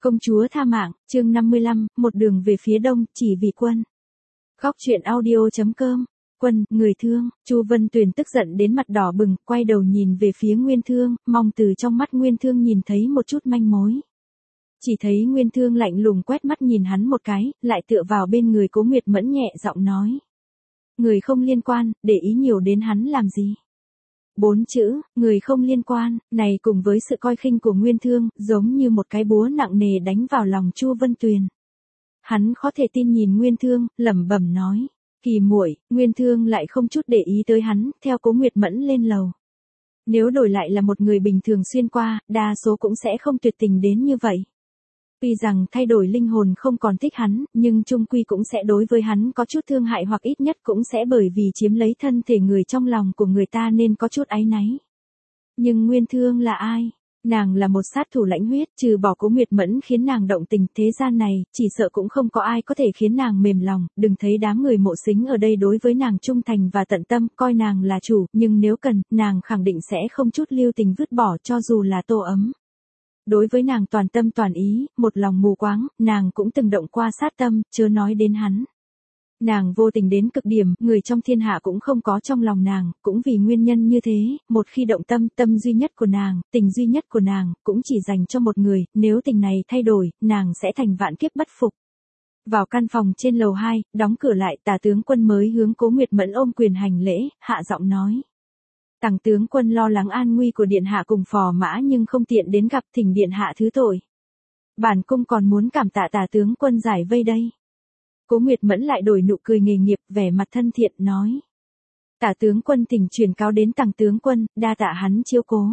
Công chúa tha mạng, chương 55, một đường về phía đông, chỉ vì quân. Góc truyện audio.com. Quân, người thương, Chu Vân Tuyền tức giận đến mặt đỏ bừng, quay đầu nhìn về phía Nguyên Thương, mong từ trong mắt Nguyên Thương nhìn thấy một chút manh mối. Chỉ thấy Nguyên Thương lạnh lùng quét mắt nhìn hắn một cái, lại tựa vào bên người Cố Nguyệt Mẫn nhẹ giọng nói. Người không liên quan, để ý nhiều đến hắn làm gì? 4 chữ, người không liên quan, này cùng với sự coi khinh của Nguyên Thương, giống như một cái búa nặng nề đánh vào lòng Chu Vân Tuyền. Hắn khó thể tin nhìn Nguyên Thương, lẩm bẩm nói, Kỳ muội. Nguyên Thương lại không chút để ý tới hắn, theo Cố Nguyệt Mẫn lên lầu. Nếu đổi lại là một người bình thường xuyên qua, đa số cũng sẽ không tuyệt tình đến như vậy. Tuy rằng thay đổi linh hồn không còn thích hắn, nhưng chung quy cũng sẽ đối với hắn có chút thương hại hoặc ít nhất cũng sẽ bởi vì chiếm lấy thân thể người trong lòng của người ta nên có chút áy náy. Nhưng Nguyên Thương là ai? Nàng là một sát thủ lãnh huyết, trừ bỏ Cố Nguyệt Mẫn khiến nàng động tình, thế gian này, chỉ sợ cũng không có ai có thể khiến nàng mềm lòng, đừng thấy đám người Mộ Sính ở đây đối với nàng trung thành và tận tâm, coi nàng là chủ, nhưng nếu cần, nàng khẳng định sẽ không chút lưu tình vứt bỏ cho dù là Tô Ấm. Đối với nàng toàn tâm toàn ý, một lòng mù quáng, nàng cũng từng động qua sát tâm, chớ nói đến hắn. Nàng vô tình đến cực điểm, người trong thiên hạ cũng không có trong lòng nàng, cũng vì nguyên nhân như thế, một khi động tâm, tâm duy nhất của nàng, tình duy nhất của nàng, cũng chỉ dành cho một người, nếu tình này thay đổi, nàng sẽ thành vạn kiếp bất phục. Vào căn phòng trên lầu 2, đóng cửa lại, Tả tướng quân mới hướng Cố Nguyệt Mẫn ôm quyền hành lễ, hạ giọng nói. Tằng tướng quân lo lắng an nguy của điện hạ cùng phò mã nhưng không tiện đến gặp, thỉnh điện hạ thứ tội. Bản cung còn muốn cảm tạ Tả tướng quân giải vây đây. Cố Nguyệt Mẫn lại đổi nụ cười nghề nghiệp, vẻ mặt thân thiện, nói. Tả tướng quân thỉnh truyền cáo đến Tằng tướng quân, đa tạ hắn chiếu cố.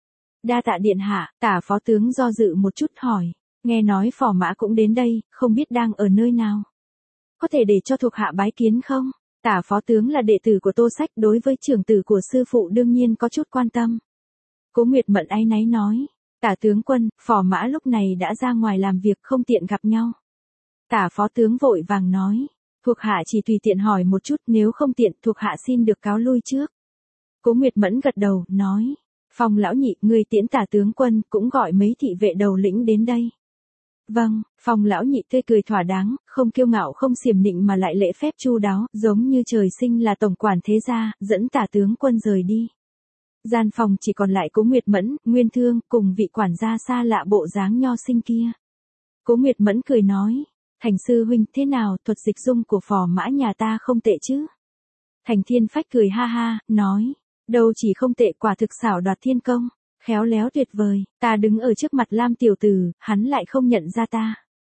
Đa tạ điện hạ. Tả phó tướng do dự một chút hỏi. Nghe nói phò mã cũng đến đây, không biết đang ở nơi nào. Có thể để cho thuộc hạ bái kiến không? Tả phó tướng là đệ tử của Tô Sách, đối với trưởng tử của sư phụ đương nhiên có chút quan tâm. Cố Nguyệt Mẫn áy náy nói. Tả tướng quân, phò mã lúc này đã ra ngoài làm việc, không tiện gặp nhau. Tả phó tướng vội vàng nói. Thuộc hạ chỉ tùy tiện hỏi một chút, nếu không tiện, thuộc hạ xin được cáo lui trước. Cố Nguyệt Mẫn gật đầu, nói. Phong lão nhị, người tiễn Tả tướng quân, cũng gọi mấy thị vệ đầu lĩnh đến đây. Vâng. Phong lão nhị tươi cười thỏa đáng, không kiêu ngạo không xiểm nịnh mà lại lễ phép chu đáo, giống như trời sinh là tổng quản thế gia, dẫn Tả tướng quân rời đi. Gian phòng chỉ còn lại Cố Nguyệt Mẫn, Nguyên Thương, cùng vị quản gia xa lạ bộ dáng nho sinh kia. Cố Nguyệt Mẫn cười nói. Thành sư huynh, thế nào, thuật dịch dung của phò mã nhà ta không tệ chứ? Thành Thiên Phách cười ha ha, nói. Đâu chỉ không tệ, quả thực xảo đoạt thiên công. Khéo léo tuyệt vời, ta đứng ở trước mặt Lam tiểu tử, hắn lại không nhận ra ta.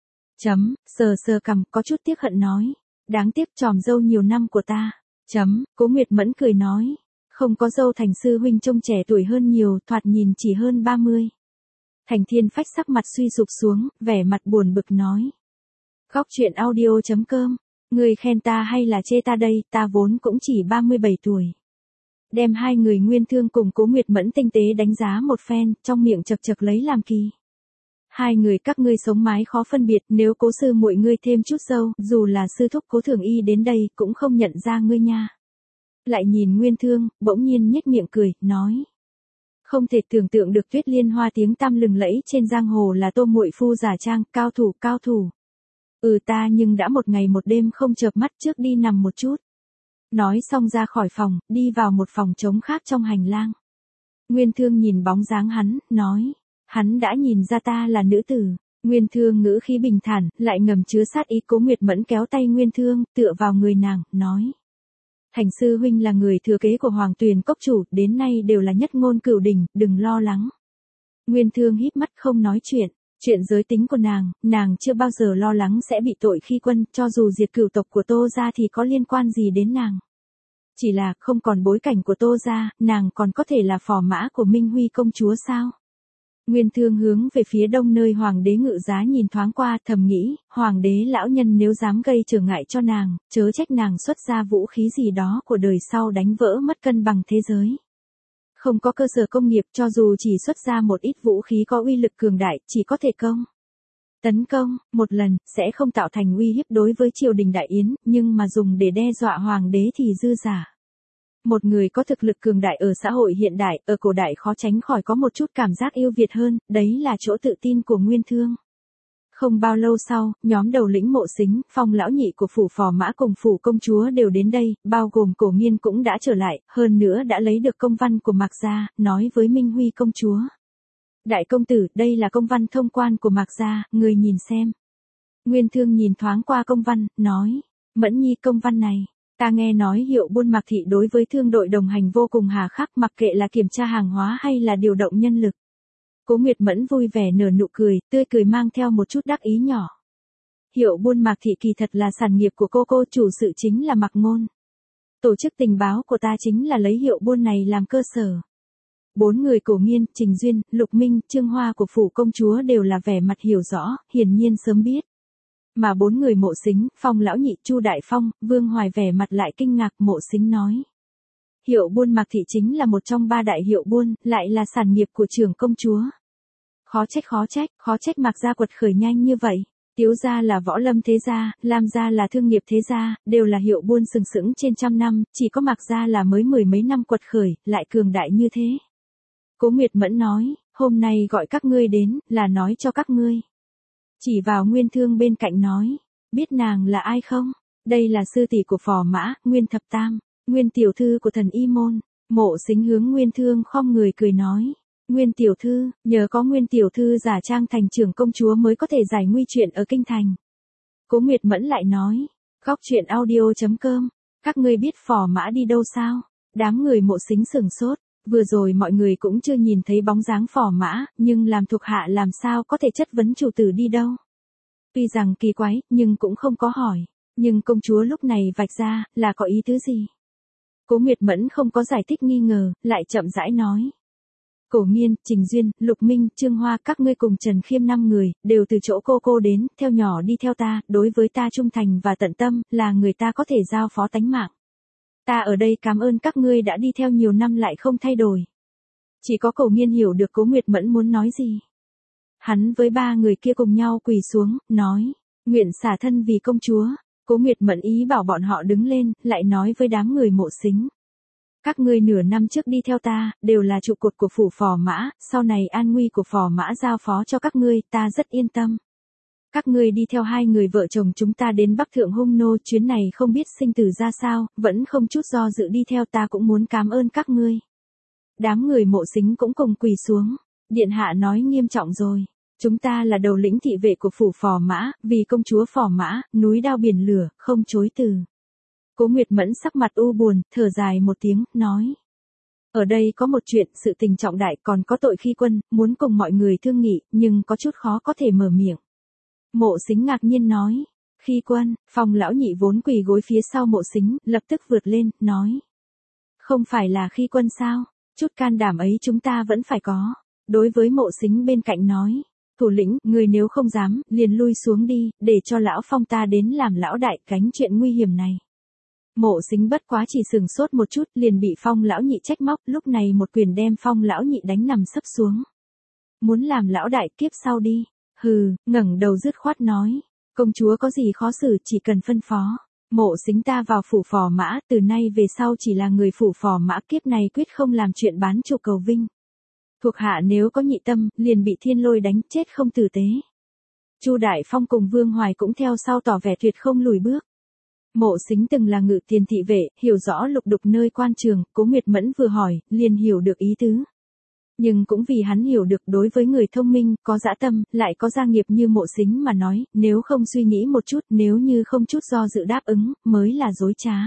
Sờ sờ cằm, có chút tiếc hận nói. Đáng tiếc tròm dâu nhiều năm của ta. Cố Nguyệt Mẫn cười nói. Không có dâu Thành sư huynh trông trẻ tuổi hơn nhiều, thoạt nhìn chỉ hơn 30. Thành Thiên Phách sắc mặt suy sụp xuống, vẻ mặt buồn bực nói. Góc truyện audio.com. Người khen ta hay là chê ta đây, ta vốn cũng chỉ 37 tuổi. Đem hai người Nguyên Thương cùng Cố Nguyệt Mẫn tinh tế đánh giá một phen, trong miệng chật chật lấy làm kỳ. Hai người các ngươi sống mái khó phân biệt, nếu Cố sư muội ngươi thêm chút dâu, dù là sư thúc Cố Thường Y đến đây, cũng không nhận ra ngươi nha. Lại nhìn Nguyên Thương, bỗng nhiên nhếch miệng cười, nói. Không thể tưởng tượng được Tuyết Liên Hoa tiếng tăm lừng lẫy trên giang hồ là Tô muội phu giả trang, cao thủ. Ta nhưng đã một ngày một đêm không chợp mắt, trước đi nằm một chút. Nói xong ra khỏi phòng, đi vào một phòng trống khác trong hành lang. Nguyên Thương nhìn bóng dáng hắn, nói. Hắn đã nhìn ra ta là nữ tử. Nguyên Thương ngữ khí bình thản, lại ngầm chứa sát ý. Cố Nguyệt Mẫn kéo tay Nguyên Thương, tựa vào người nàng, nói. Thành sư huynh là người thừa kế của Hoàng Tuyền cốc chủ, đến nay đều là nhất ngôn cửu đỉnh, đừng lo lắng. Nguyên Thương híp mắt không nói chuyện. Chuyện giới tính của nàng chưa bao giờ lo lắng sẽ bị tội khi quân, cho dù diệt cửu tộc của Tô gia thì có liên quan gì đến nàng. Chỉ là, không còn bối cảnh của Tô gia, nàng còn có thể là phò mã của Minh Huy công chúa sao? Nguyên Thương hướng về phía đông nơi Hoàng đế ngự giá nhìn thoáng qua, thầm nghĩ, Hoàng đế lão nhân nếu dám gây trở ngại cho nàng, chớ trách nàng xuất ra vũ khí gì đó của đời sau đánh vỡ mất cân bằng thế giới. Không có cơ sở công nghiệp, cho dù chỉ xuất ra một ít vũ khí có uy lực cường đại, chỉ có thể tấn công, một lần, sẽ không tạo thành uy hiếp đối với triều đình Đại Yến, nhưng mà dùng để đe dọa hoàng đế thì dư giả. Một người có thực lực cường đại ở xã hội hiện đại, ở cổ đại khó tránh khỏi có một chút cảm giác yêu Việt hơn, đấy là chỗ tự tin của Nguyên Thương. Không bao lâu sau, nhóm đầu lĩnh Mộ Sính, Phong lão nhị của phủ phò mã cùng phủ công chúa đều đến đây, bao gồm Cổ Nghiên cũng đã trở lại, hơn nữa đã lấy được công văn của Mạc gia, nói với Minh Huy công chúa. Đại công tử, đây là công văn thông quan của Mạc gia, người nhìn xem. Nguyên Thương nhìn thoáng qua công văn, nói, Mẫn Nhi công văn này. Ta nghe nói Hiệu Buôn Mạc thị đối với thương đội đồng hành vô cùng hà khắc, mặc kệ là kiểm tra hàng hóa hay là điều động nhân lực. Cố Nguyệt Mẫn vui vẻ nở nụ cười, tươi cười mang theo một chút đắc ý nhỏ. Hiệu Buôn Mạc thị kỳ thật là sản nghiệp của cô chủ sự chính là Mạc Ngôn. Tổ chức tình báo của ta chính là lấy Hiệu Buôn này làm cơ sở. 4 người Cổ Nghiên, Trình Duyên, Lục Minh, Trương Hoa của phủ công chúa đều là vẻ mặt hiểu rõ, hiển nhiên sớm biết. Mà 4 người Mộ Sính, Phong lão nhị, Chu Đại Phong, Vương Hoài vẻ mặt lại kinh ngạc. Mộ Sính nói. Hiệu Buôn Mạc thị chính là một trong 3 đại hiệu buôn, lại là sản nghiệp của trưởng công chúa. Khó trách Mạc gia quật khởi nhanh như vậy. Tiếu gia là võ lâm thế gia, Lam gia là thương nghiệp thế gia, đều là hiệu buôn sừng sững trên trăm năm, chỉ có Mạc gia là mới 10 mấy năm quật khởi, lại cường đại như thế. Cố Nguyệt Mẫn nói, hôm nay gọi các ngươi đến, là nói cho các ngươi. Chỉ vào Nguyên Thương bên cạnh nói, biết nàng là ai không? Đây là sư tỷ của phò mã, Nguyên Thập Tam, Nguyên tiểu thư của thần y môn. Mộ Sính hướng Nguyên Thương khom người cười nói, Nguyên tiểu thư, nhờ có Nguyên tiểu thư giả trang thành trưởng công chúa mới có thể giải nguy chuyện ở kinh thành. Cố Nguyệt Mẫn lại nói, góc chuyện audio.com, các ngươi biết phò mã đi đâu sao? Đám người Mộ Sính sửng sốt. Vừa rồi mọi người cũng chưa nhìn thấy bóng dáng phò mã, nhưng làm thuộc hạ làm sao có thể chất vấn chủ tử đi đâu. Tuy rằng kỳ quái, nhưng cũng không có hỏi. Nhưng công chúa lúc này vạch ra, là có ý tứ gì? Cố Nguyệt Mẫn không có giải thích nghi ngờ, lại chậm rãi nói. Cổ Nghiên, Trình Duyên, Lục Minh, Trương Hoa, các ngươi cùng Trần Khiêm 5 người, đều từ chỗ cô đến, theo nhỏ đi theo ta, đối với ta trung thành và tận tâm, là người ta có thể giao phó tánh mạng. Ta ở đây cảm ơn các ngươi đã đi theo nhiều năm lại không thay đổi. Chỉ có Cổ Nghiên hiểu được Cố Nguyệt Mẫn muốn nói gì. Hắn với 3 người kia cùng nhau quỳ xuống, nói, nguyện xả thân vì công chúa. Cố Nguyệt Mẫn ý bảo bọn họ đứng lên, lại nói với đám người Mộ Sính. Các ngươi nửa năm trước đi theo ta, đều là trụ cột của phủ phò mã, sau này an nguy của phò mã giao phó cho các ngươi, ta rất yên tâm. Các ngươi đi theo 2 người vợ chồng chúng ta đến Bắc Thượng Hung Nô, chuyến này không biết sinh tử ra sao, vẫn không chút do dự đi theo, ta cũng muốn cảm ơn các ngươi. Đám người Mộ Sính cũng cùng quỳ xuống. Điện hạ nói nghiêm trọng rồi. Chúng ta là đầu lĩnh thị vệ của phủ phò mã, vì công chúa phò mã, núi đao biển lửa, không chối từ. Cố Nguyệt Mẫn sắc mặt u buồn, thở dài một tiếng, nói. Ở đây có một chuyện, sự tình trọng đại, còn có tội khi quân, muốn cùng mọi người thương nghị, nhưng có chút khó có thể mở miệng. Mộ Sính ngạc nhiên nói. Khi quân, Phong lão nhị vốn quỳ gối phía sau Mộ Sính, lập tức vượt lên, nói. Không phải là khi quân sao, chút can đảm ấy chúng ta vẫn phải có. Đối với Mộ Sính bên cạnh nói. Thủ lĩnh, người nếu không dám, liền lui xuống đi, để cho lão Phong ta đến làm lão đại gánh chuyện nguy hiểm này. Mộ Sính bất quá chỉ sừng sốt một chút, liền bị Phong lão nhị trách móc, lúc này một quyền đem Phong lão nhị đánh nằm sấp xuống. Muốn làm lão đại, kiếp sau đi. Hừ, ngẩng đầu dứt khoát nói, công chúa có gì khó xử, chỉ cần phân phó. Mộ Sính ta vào phủ phò mã, từ nay về sau chỉ là người phủ phò mã, kiếp này quyết không làm chuyện bán chủ cầu vinh. Thuộc hạ nếu có nhị tâm, liền bị thiên lôi đánh chết không tử tế. Chu Đại Phong cùng Vương Hoài cũng theo sau tỏ vẻ tuyệt không lùi bước. Mộ Sính từng là ngự tiền thị vệ, hiểu rõ lục đục nơi quan trường, Cố Nguyệt Mẫn vừa hỏi, liền hiểu được ý tứ. Nhưng cũng vì hắn hiểu được đối với người thông minh, có dã tâm, lại có gia nghiệp như Mộ Sính mà nói, nếu không suy nghĩ một chút, nếu như không chút do dự đáp ứng, mới là dối trá.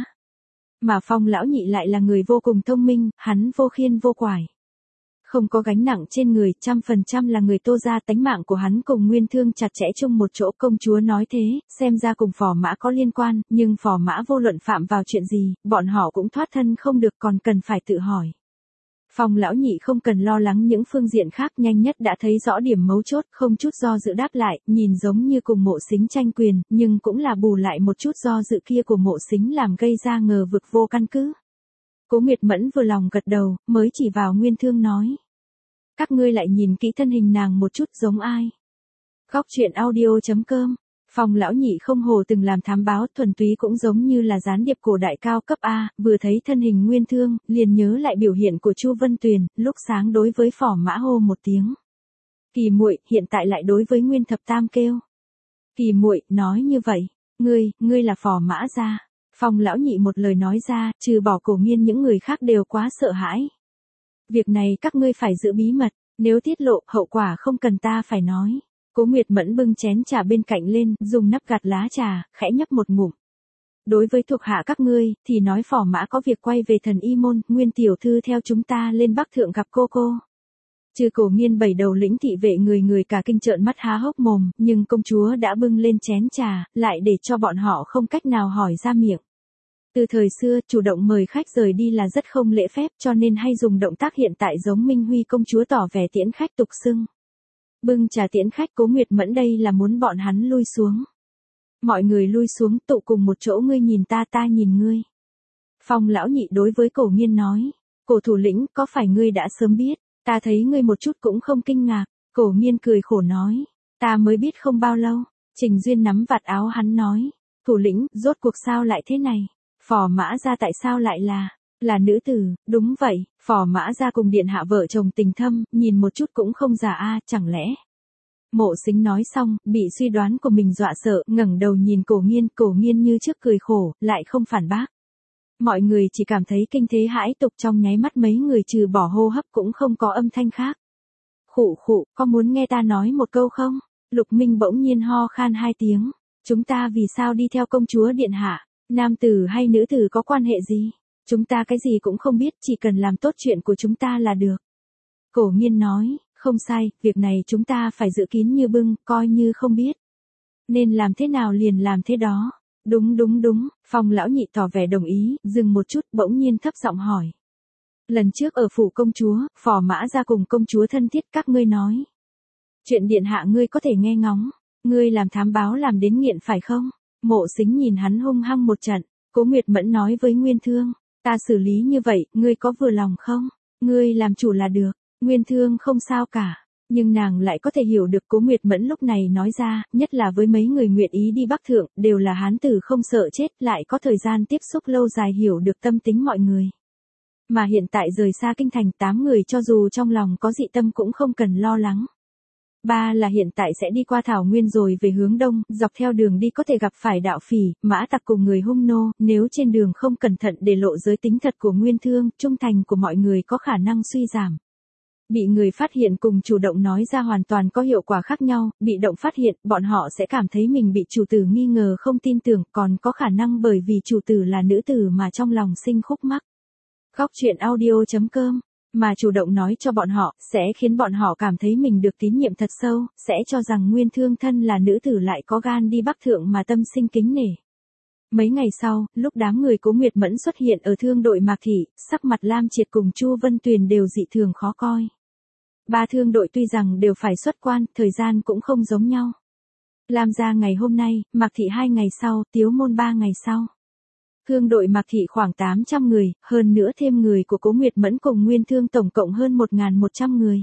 Mà Phong lão nhị lại là người vô cùng thông minh, hắn vô khiên vô quải. Không có gánh nặng trên người, 100% là người Tô gia, tánh mạng của hắn cùng Nguyên Thương chặt chẽ chung một chỗ. Công chúa nói thế, xem ra cùng phò mã có liên quan, nhưng phò mã vô luận phạm vào chuyện gì, bọn họ cũng thoát thân không được, còn cần phải tự hỏi. Phong lão nhị không cần lo lắng những phương diện khác, nhanh nhất đã thấy rõ điểm mấu chốt, không chút do dự đáp lại, nhìn giống như cùng Mộ Sính tranh quyền, nhưng cũng là bù lại một chút do dự kia của Mộ Sính làm gây ra ngờ vực vô căn cứ. Cố Nguyệt Mẫn vừa lòng gật đầu, mới chỉ vào Nguyên Thương nói. Các ngươi lại nhìn kỹ thân hình nàng một chút giống ai. Góc chuyện audio.com, Phong lão nhị không hồ từng làm thám báo, thuần túy cũng giống như là gián điệp cổ đại cao cấp A, vừa thấy thân hình Nguyên Thương, liền nhớ lại biểu hiện của Chu Vân Tuyền, lúc sáng đối với phò mã hô một tiếng. Kỳ muội, hiện tại lại đối với Nguyên Thập Tam kêu. Kỳ muội, nói như vậy, ngươi là Phò Mã gia. Phong lão nhị một lời nói ra, trừ bỏ Cổ Nghiên những người khác đều quá sợ hãi. Việc này các ngươi phải giữ bí mật, nếu tiết lộ, hậu quả không cần ta phải nói. Cố Nguyệt Mẫn bưng chén trà bên cạnh lên, dùng nắp gạt lá trà, khẽ nhấp một ngụm. Đối với thuộc hạ các ngươi, thì nói Phò Mã có việc quay về Thần Y môn, Nguyên tiểu thư theo chúng ta lên Bắc thượng gặp cô. Trừ Cổ Nghiên bảy đầu lĩnh thị vệ người cả kinh trợn mắt há hốc mồm, nhưng công chúa đã bưng lên chén trà, lại để cho bọn họ không cách nào hỏi ra miệng. Từ thời xưa, chủ động mời khách rời đi là rất không lễ phép, cho nên hay dùng động tác hiện tại giống Minh Huy công chúa tỏ vẻ tiễn khách tục xưng. Bưng trà tiễn khách Cố Nguyệt Mẫn đây là muốn bọn hắn lui xuống. Mọi người lui xuống tụ cùng một chỗ, ngươi nhìn ta nhìn ngươi. Phong lão nhị đối với Cổ Nghiên nói, Cổ thủ lĩnh, có phải ngươi đã sớm biết, ta thấy ngươi một chút cũng không kinh ngạc. Cổ Nghiên cười khổ nói, ta mới biết không bao lâu. Trình Duyên nắm vạt áo hắn nói, thủ lĩnh, rốt cuộc sao lại thế này? Phò Mã gia tại sao lại là nữ tử? Đúng vậy, Phò Mã gia cùng điện hạ vợ chồng tình thâm, nhìn một chút cũng không già a, chẳng lẽ? Mộ Sính nói xong, bị suy đoán của mình dọa sợ, ngẩng đầu nhìn Cổ Nghiên như trước cười khổ, lại không phản bác. Mọi người chỉ cảm thấy kinh thế hãi tục, trong nháy mắt mấy người trừ bỏ hô hấp cũng không có âm thanh khác. Khụ, có muốn nghe ta nói một câu không? Lục Minh bỗng nhiên ho khan 2 tiếng. Chúng ta vì sao đi theo công chúa điện hạ? Nam tử hay nữ tử có quan hệ gì? Chúng ta cái gì cũng không biết, chỉ cần làm tốt chuyện của chúng ta là được. Cổ Nghiên nói, không sai, việc này chúng ta phải giữ kín như bưng, coi như không biết. Nên làm thế nào liền làm thế đó. Đúng, Phong lão nhị tỏ vẻ đồng ý, dừng một chút, bỗng nhiên thấp giọng hỏi. Lần trước ở phủ công chúa, Phò Mã gia cùng công chúa thân thiết, các ngươi nói. Chuyện điện hạ ngươi có thể nghe ngóng, ngươi làm thám báo làm đến nghiện phải không? Mộ Sính nhìn hắn hung hăng một trận, Cố Nguyệt Mẫn nói với Nguyên Thương, ta xử lý như vậy, ngươi có vừa lòng không? Ngươi làm chủ là được. Nguyên Thương không sao cả, nhưng nàng lại có thể hiểu được Cố Nguyệt Mẫn lúc này nói ra, nhất là với mấy người nguyện ý đi Bắc thượng, đều là hán tử không sợ chết, lại có thời gian tiếp xúc lâu dài hiểu được tâm tính mọi người. Mà hiện tại rời xa kinh thành 8 người cho dù trong lòng có dị tâm cũng không cần lo lắng. 3 là hiện tại sẽ đi qua Thảo Nguyên rồi về hướng đông, dọc theo đường đi có thể gặp phải đạo phỉ, mã tặc cùng người hung nô, nếu trên đường không cẩn thận để lộ giới tính thật của Nguyên Thương, trung thành của mọi người có khả năng suy giảm. Bị người phát hiện cùng chủ động nói ra hoàn toàn có hiệu quả khác nhau, bị động phát hiện, bọn họ sẽ cảm thấy mình bị chủ tử nghi ngờ không tin tưởng, còn có khả năng bởi vì chủ tử là nữ tử mà trong lòng sinh khúc mắc. Góc truyện audio.com mà chủ động nói cho bọn họ, sẽ khiến bọn họ cảm thấy mình được tín nhiệm thật sâu, sẽ cho rằng Nguyên Thương thân là nữ tử lại có gan đi Bắc thượng mà tâm sinh kính nể. Mấy ngày sau, lúc đám người Cố Nguyệt Mẫn xuất hiện ở thương đội Mạc Thị, sắc mặt Lam Triệt cùng Chu Vân Tuyền đều dị thường khó coi. 3 thương đội tuy rằng đều phải xuất quan, thời gian cũng không giống nhau. Lam gia ngày hôm nay, Mạc Thị 2 ngày sau, Tiếu Môn 3 ngày sau. Thương đội Mạc Thị khoảng 800 người, hơn nữa thêm người của Cố Nguyệt Mẫn cùng Nguyên Thương tổng cộng hơn 1.100 người.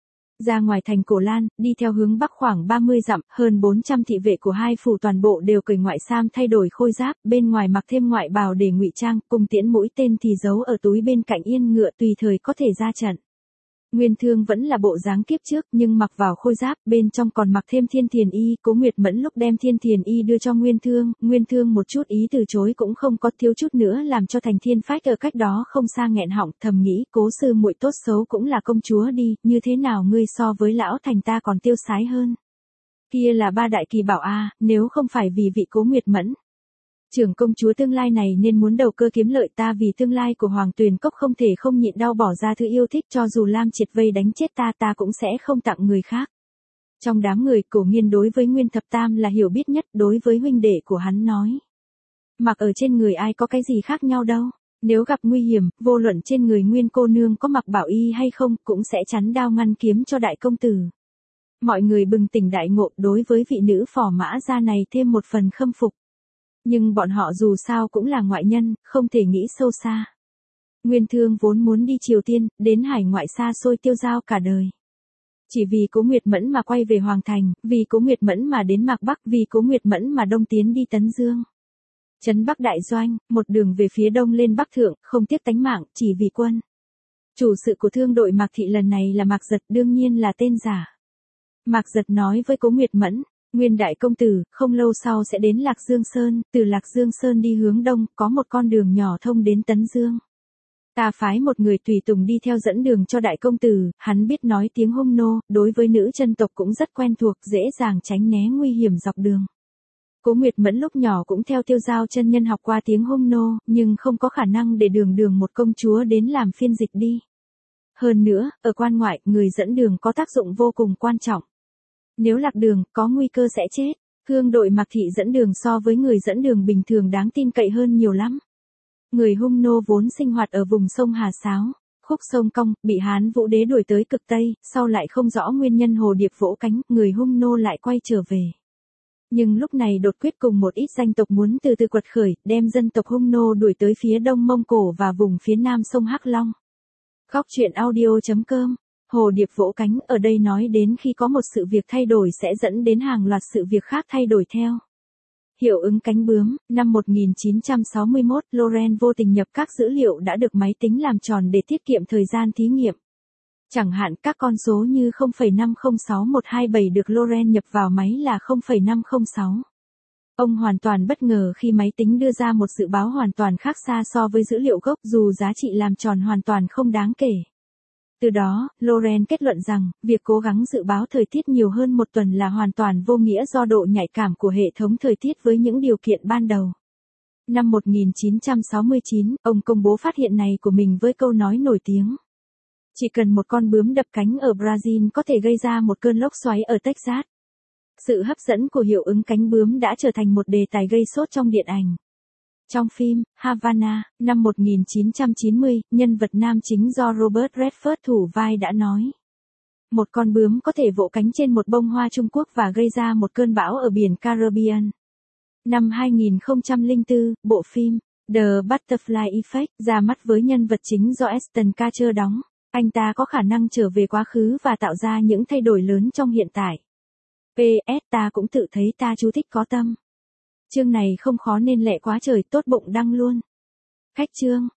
Ra ngoài thành Cổ Lan, đi theo hướng bắc khoảng 30 dặm, hơn 400 thị vệ của 2 phủ toàn bộ đều cởi ngoại sam thay đổi khôi giáp, bên ngoài mặc thêm ngoại bào để ngụy trang, cùng tiễn mũi tên thì giấu ở túi bên cạnh yên ngựa tùy thời có thể ra trận. Nguyên Thương vẫn là bộ dáng kiếp trước, nhưng mặc vào khôi giáp, bên trong còn mặc thêm Thiên Thiền Y, Cố Nguyệt Mẫn lúc đem Thiên Thiền Y đưa cho Nguyên Thương một chút ý từ chối cũng không có, thiếu chút nữa làm cho Thành Thiên Phách ở cách đó không xa nghẹn họng, thầm nghĩ, Cố sư muội tốt xấu cũng là công chúa đi, như thế nào ngươi so với lão Thành ta còn tiêu sái hơn. Kia là 3 đại kỳ bảo a, nếu không phải vì vị Cố Nguyệt Mẫn trưởng công chúa tương lai này nên muốn đầu cơ kiếm lợi, ta vì tương lai của Hoàng Tuyền Cốc không thể không nhịn đau bỏ ra thứ yêu thích, cho dù Lam Triệt vây đánh chết ta cũng sẽ không tặng người khác. Trong đám người, Cổ Nghiên đối với Nguyên Thập Tam là hiểu biết nhất, đối với huynh đệ của hắn nói. Mặc ở trên người ai có cái gì khác nhau đâu, nếu gặp nguy hiểm, vô luận trên người Nguyên cô nương có mặc bảo y hay không, cũng sẽ chắn đao ngăn kiếm cho đại công tử. Mọi người bừng tỉnh đại ngộ, đối với vị nữ Phò Mã gia này thêm một phần khâm phục. Nhưng bọn họ dù sao cũng là ngoại nhân, không thể nghĩ sâu xa. Nguyên Thương vốn muốn đi Triều Tiên, đến hải ngoại xa xôi tiêu dao cả đời. Chỉ vì Cố Nguyệt Mẫn mà quay về Hoàng Thành, vì Cố Nguyệt Mẫn mà đến Mạc Bắc, vì Cố Nguyệt Mẫn mà đông tiến đi Tấn Dương. Trấn Bắc đại doanh, một đường về phía đông lên Bắc thượng, không tiếc tánh mạng, chỉ vì quân. Chủ sự của thương đội Mạc Thị lần này là Mạc Giật, đương nhiên là tên giả. Mạc Giật nói với Cố Nguyệt Mẫn, Nguyên đại công tử, không lâu sau sẽ đến Lạc Dương Sơn, từ Lạc Dương Sơn đi hướng đông, có một con đường nhỏ thông đến Tấn Dương. Ta phái một người tùy tùng đi theo dẫn đường cho đại công tử, hắn biết nói tiếng Hung nô, đối với nữ chân tộc cũng rất quen thuộc, dễ dàng tránh né nguy hiểm dọc đường. Cố Nguyệt Mẫn lúc nhỏ cũng theo Tiêu Giao chân nhân học qua tiếng Hung nô, nhưng không có khả năng để đường đường một công chúa đến làm phiên dịch đi. Hơn nữa, ở quan ngoại, người dẫn đường có tác dụng vô cùng quan trọng. Nếu lạc đường, có nguy cơ sẽ chết. Hương đội Mạc Thị dẫn đường so với người dẫn đường bình thường đáng tin cậy hơn nhiều lắm. Người Hung nô vốn sinh hoạt ở vùng sông Hà Sáo, khúc sông Cong, bị Hán Vũ Đế đuổi tới cực Tây, sau lại không rõ nguyên nhân hồ điệp vỗ cánh, người Hung nô lại quay trở về. Nhưng lúc này đột quyết cùng một ít danh tộc muốn từ từ quật khởi, đem dân tộc Hung nô đuổi tới phía đông Mông Cổ và vùng phía nam sông Hắc Long. Góc truyện audio.com. Hồ điệp vỗ cánh ở đây nói đến khi có một sự việc thay đổi sẽ dẫn đến hàng loạt sự việc khác thay đổi theo. Hiệu ứng cánh bướm, năm 1961, Loren vô tình nhập các dữ liệu đã được máy tính làm tròn để tiết kiệm thời gian thí nghiệm. Chẳng hạn các con số như 0,506127 được Loren nhập vào máy là 0,506. Ông hoàn toàn bất ngờ khi máy tính đưa ra một dự báo hoàn toàn khác xa so với dữ liệu gốc dù giá trị làm tròn hoàn toàn không đáng kể. Từ đó, Loren kết luận rằng, việc cố gắng dự báo thời tiết nhiều hơn một tuần là hoàn toàn vô nghĩa do độ nhạy cảm của hệ thống thời tiết với những điều kiện ban đầu. Năm 1969, ông công bố phát hiện này của mình với câu nói nổi tiếng. Chỉ cần một con bướm đập cánh ở Brazil có thể gây ra một cơn lốc xoáy ở Texas. Sự hấp dẫn của hiệu ứng cánh bướm đã trở thành một đề tài gây sốt trong điện ảnh. Trong phim Havana, năm 1990, nhân vật nam chính do Robert Redford thủ vai đã nói. Một con bướm có thể vỗ cánh trên một bông hoa Trung Quốc và gây ra một cơn bão ở biển Caribbean. Năm 2004, bộ phim The Butterfly Effect ra mắt với nhân vật chính do Ashton Kutcher đóng. Anh ta có khả năng trở về quá khứ và tạo ra những thay đổi lớn trong hiện tại. PS ta cũng tự thấy ta chú thích có tâm. Chương này không khó nên lẹ quá trời, tốt bụng đăng luôn. Khách chương.